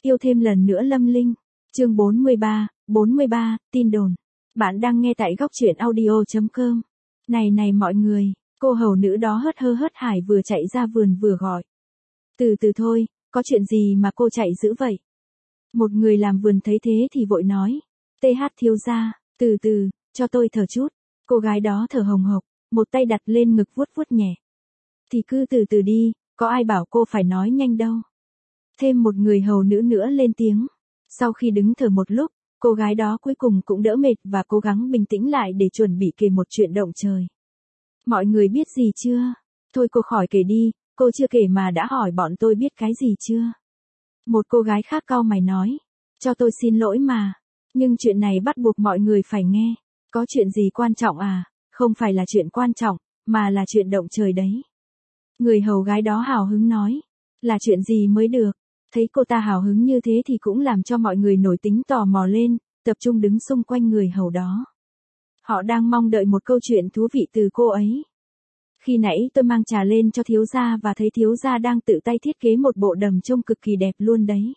Yêu thêm lần nữa Lâm Linh. Chương 43, tin đồn. Bạn đang nghe tại góc truyện audio.com. Này mọi người, cô hầu nữ đó hớt hơ hớt hải vừa chạy ra vườn vừa gọi. Từ từ thôi, có chuyện gì mà cô chạy dữ vậy? Một người làm vườn thấy thế thì vội nói. TH thiếu gia, từ từ, cho tôi thở chút. Cô gái đó thở hồng hộc, một tay đặt lên ngực vuốt vuốt nhẹ. Thì cứ từ từ đi, có ai bảo cô phải nói nhanh đâu. Thêm một người hầu nữ nữa lên tiếng. Sau khi đứng thở một lúc, cô gái đó cuối cùng cũng đỡ mệt và cố gắng bình tĩnh lại để chuẩn bị kể một chuyện động trời. Mọi người biết gì chưa? Thôi cô khỏi kể đi, cô chưa kể mà đã hỏi bọn tôi biết cái gì chưa? Một cô gái khác cau mày nói. Cho tôi xin lỗi mà. Nhưng chuyện này bắt buộc mọi người phải nghe. Có chuyện gì quan trọng à? Không phải là chuyện quan trọng, mà là chuyện động trời đấy. Người hầu gái đó hào hứng nói. Là chuyện gì mới được? Thấy cô ta hào hứng như thế thì cũng làm cho mọi người nổi tính tò mò lên, tập trung đứng xung quanh người hầu đó. Họ đang mong đợi một câu chuyện thú vị từ cô ấy. Khi nãy tôi mang trà lên cho thiếu gia và thấy thiếu gia đang tự tay thiết kế một bộ đầm trông cực kỳ đẹp luôn đấy.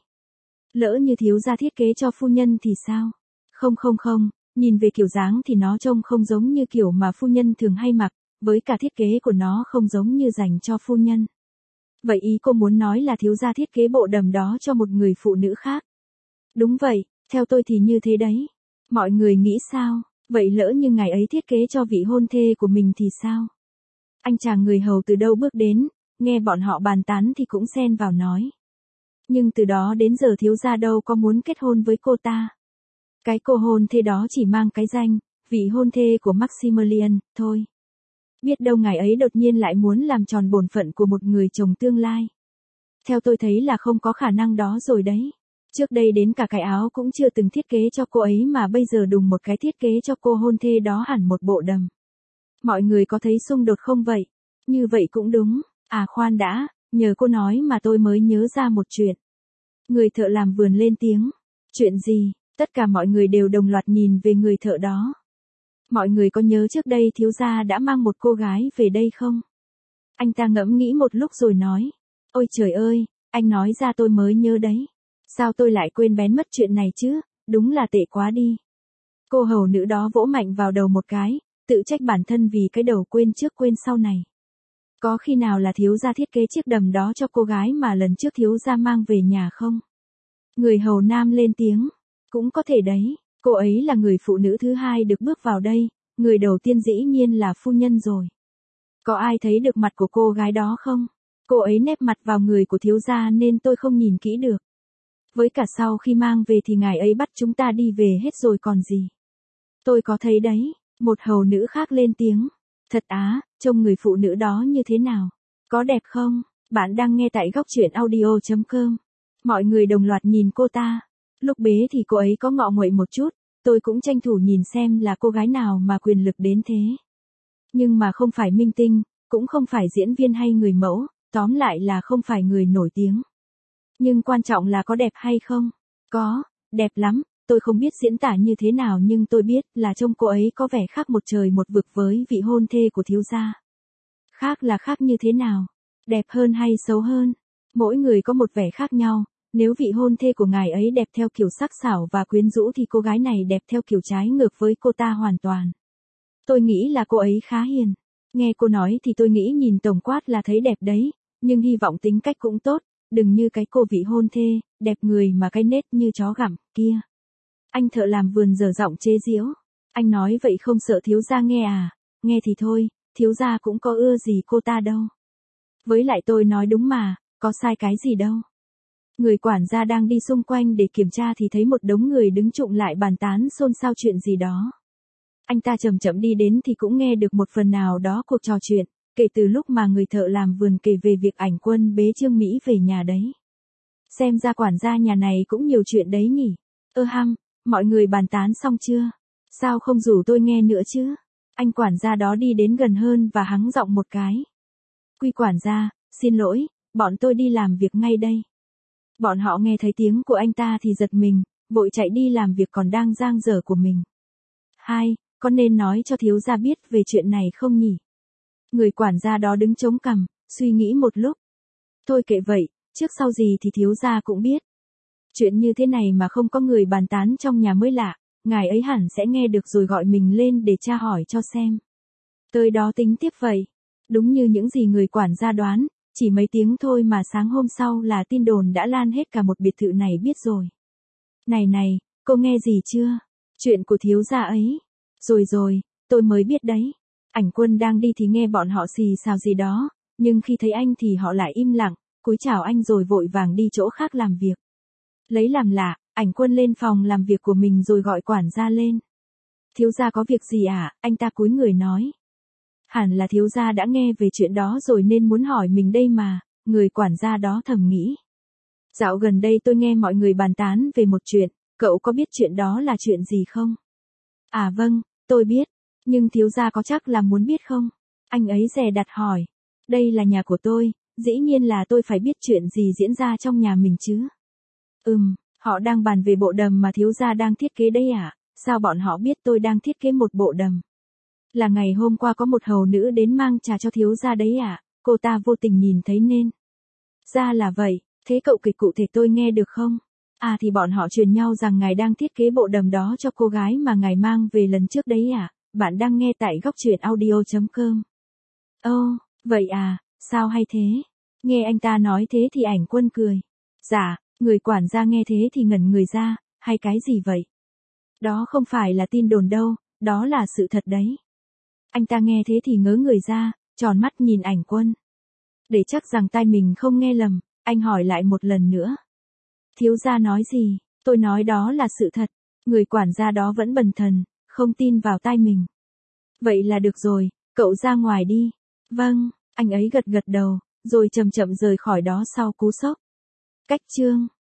Lỡ như thiếu gia thiết kế cho phu nhân thì sao? Không, nhìn về kiểu dáng thì nó trông không giống như kiểu mà phu nhân thường hay mặc, với cả thiết kế của nó không giống như dành cho phu nhân. Vậy ý cô muốn nói là thiếu gia thiết kế bộ đầm đó cho một người phụ nữ khác? Đúng vậy, theo tôi thì như thế đấy. Mọi người nghĩ sao? Vậy lỡ như ngài ấy thiết kế cho vị hôn thê của mình thì sao? Anh chàng người hầu từ đâu bước đến, nghe bọn họ bàn tán thì cũng xen vào nói. Nhưng từ đó đến giờ thiếu gia đâu có muốn kết hôn với cô ta. Cái cô hôn thê đó chỉ mang cái danh, vị hôn thê của Maximilian, thôi. Biết đâu ngài ấy đột nhiên lại muốn làm tròn bổn phận của một người chồng tương lai. Theo tôi thấy là không có khả năng đó rồi đấy. Trước đây đến cả cái áo cũng chưa từng thiết kế cho cô ấy mà bây giờ đùng một cái thiết kế cho cô hôn thê đó hẳn một bộ đầm. Mọi người có thấy xung đột không vậy? Như vậy cũng đúng. À khoan đã, nhờ cô nói mà tôi mới nhớ ra một chuyện. Người thợ làm vườn lên tiếng. Chuyện gì? Tất cả mọi người đều đồng loạt nhìn về người thợ đó. Mọi người có nhớ trước đây thiếu gia đã mang một cô gái về đây không? Anh ta ngẫm nghĩ một lúc rồi nói. Ôi trời ơi, anh nói ra tôi mới nhớ đấy. Sao tôi lại quên bén mất chuyện này chứ, đúng là tệ quá đi. Cô hầu nữ đó vỗ mạnh vào đầu một cái, tự trách bản thân vì cái đầu quên trước quên sau này. Có khi nào là thiếu gia thiết kế chiếc đầm đó cho cô gái mà lần trước thiếu gia mang về nhà không? Người hầu nam lên tiếng. Cũng có thể đấy, cô ấy là người phụ nữ thứ hai được bước vào đây, người đầu tiên dĩ nhiên là phu nhân rồi. Có ai thấy được mặt của cô gái đó không? Cô ấy nép mặt vào người của thiếu gia nên tôi không nhìn kỹ được. Với cả sau khi mang về thì ngài ấy bắt chúng ta đi về hết rồi còn gì. Tôi có thấy đấy, một hầu nữ khác lên tiếng. Thật á, trông người phụ nữ đó như thế nào? Có đẹp không? Bạn đang nghe tại góc truyện audio.com. Mọi người đồng loạt nhìn cô ta. Lúc bế thì cô ấy có ngọ nguậy một chút, tôi cũng tranh thủ nhìn xem là cô gái nào mà quyền lực đến thế. Nhưng mà không phải minh tinh, cũng không phải diễn viên hay người mẫu, tóm lại là không phải người nổi tiếng. Nhưng quan trọng là có đẹp hay không? Có, đẹp lắm, tôi không biết diễn tả như thế nào nhưng tôi biết là trông cô ấy có vẻ khác một trời một vực với vị hôn thê của thiếu gia. Khác là khác như thế nào? Đẹp hơn hay xấu hơn? Mỗi người có một vẻ khác nhau. Nếu vị hôn thê của ngài ấy đẹp theo kiểu sắc sảo và quyến rũ thì cô gái này đẹp theo kiểu trái ngược với cô ta hoàn toàn. Tôi nghĩ là cô ấy khá hiền. Nghe cô nói thì tôi nghĩ nhìn tổng quát là thấy đẹp đấy, nhưng hy vọng tính cách cũng tốt, đừng như cái cô vị hôn thê, đẹp người mà cái nết như chó gặm, kia. Anh thợ làm vườn dở giọng chế giễu. Anh nói vậy không sợ thiếu gia nghe à? Nghe thì thôi, thiếu gia cũng có ưa gì cô ta đâu. Với lại tôi nói đúng mà, có sai cái gì đâu. Người quản gia đang đi xung quanh để kiểm tra thì thấy một đống người đứng chụm lại bàn tán xôn xao chuyện gì đó. Anh ta chậm chậm đi đến thì cũng nghe được một phần nào đó cuộc trò chuyện, kể từ lúc mà người thợ làm vườn kể về việc ảnh quân bế Trương Mỹ về nhà đấy. Xem ra quản gia nhà này cũng nhiều chuyện đấy nhỉ. Mọi người bàn tán xong chưa? Sao không rủ tôi nghe nữa chứ? Anh quản gia đó đi đến gần hơn và hắng giọng một cái. Quy quản gia, xin lỗi, bọn tôi đi làm việc ngay đây. Bọn họ nghe thấy tiếng của anh ta thì giật mình, vội chạy đi làm việc còn đang dang dở của mình. Con nên nói cho thiếu gia biết về chuyện này không nhỉ? Người quản gia đó đứng chống cằm, suy nghĩ một lúc. Thôi kệ vậy, trước sau gì thì thiếu gia cũng biết. Chuyện như thế này mà không có người bàn tán trong nhà mới lạ, ngài ấy hẳn sẽ nghe được rồi gọi mình lên để tra hỏi cho xem. Tới đó tính tiếp vậy. Đúng như những gì người quản gia đoán, chỉ mấy tiếng thôi mà sáng hôm sau là tin đồn đã lan hết cả một biệt thự này biết rồi. Này này, cô nghe gì chưa? Chuyện của thiếu gia ấy. Rồi, tôi mới biết đấy. Ảnh Quân đang đi thì nghe bọn họ xì xào gì đó, nhưng khi thấy anh thì họ lại im lặng, cúi chào anh rồi vội vàng đi chỗ khác làm việc. Lấy làm lạ, Ảnh Quân lên phòng làm việc của mình rồi gọi quản gia lên. Thiếu gia có việc gì à? Anh ta cúi người nói. Hẳn là thiếu gia đã nghe về chuyện đó rồi nên muốn hỏi mình đây mà, người quản gia đó thầm nghĩ. Dạo gần đây tôi nghe mọi người bàn tán về một chuyện, cậu có biết chuyện đó là chuyện gì không? À vâng, tôi biết, nhưng thiếu gia có chắc là muốn biết không? Anh ấy dè đặt hỏi. Đây là nhà của tôi, dĩ nhiên là tôi phải biết chuyện gì diễn ra trong nhà mình chứ. Họ đang bàn về bộ đầm mà thiếu gia đang thiết kế đấy à? Sao bọn họ biết tôi đang thiết kế một bộ đầm? Là ngày hôm qua có một hầu nữ đến mang trà cho thiếu gia đấy à? Cô ta vô tình nhìn thấy nên. Ra là vậy, thế cậu kể cụ thể tôi nghe được không? À thì bọn họ truyền nhau rằng ngài đang thiết kế bộ đầm đó cho cô gái mà ngài mang về lần trước đấy à? Bạn đang nghe tại góc truyện audio.com. Vậy à, sao hay thế? Nghe anh ta nói thế thì Ảnh Quân cười. Dạ, người quản gia nghe thế thì ngẩn người ra, hay cái gì vậy? Đó không phải là tin đồn đâu, đó là sự thật đấy. Anh ta nghe thế thì ngớ người ra, tròn mắt nhìn Ảnh Quân. Để chắc rằng tai mình không nghe lầm, anh hỏi lại một lần nữa. Thiếu gia nói gì? Tôi nói đó là sự thật. Người quản gia đó vẫn bần thần, không tin vào tai mình. Vậy là được rồi, cậu ra ngoài đi. Vâng, anh ấy gật gật đầu, rồi chậm chậm rời khỏi đó sau cú sốc. Cách chương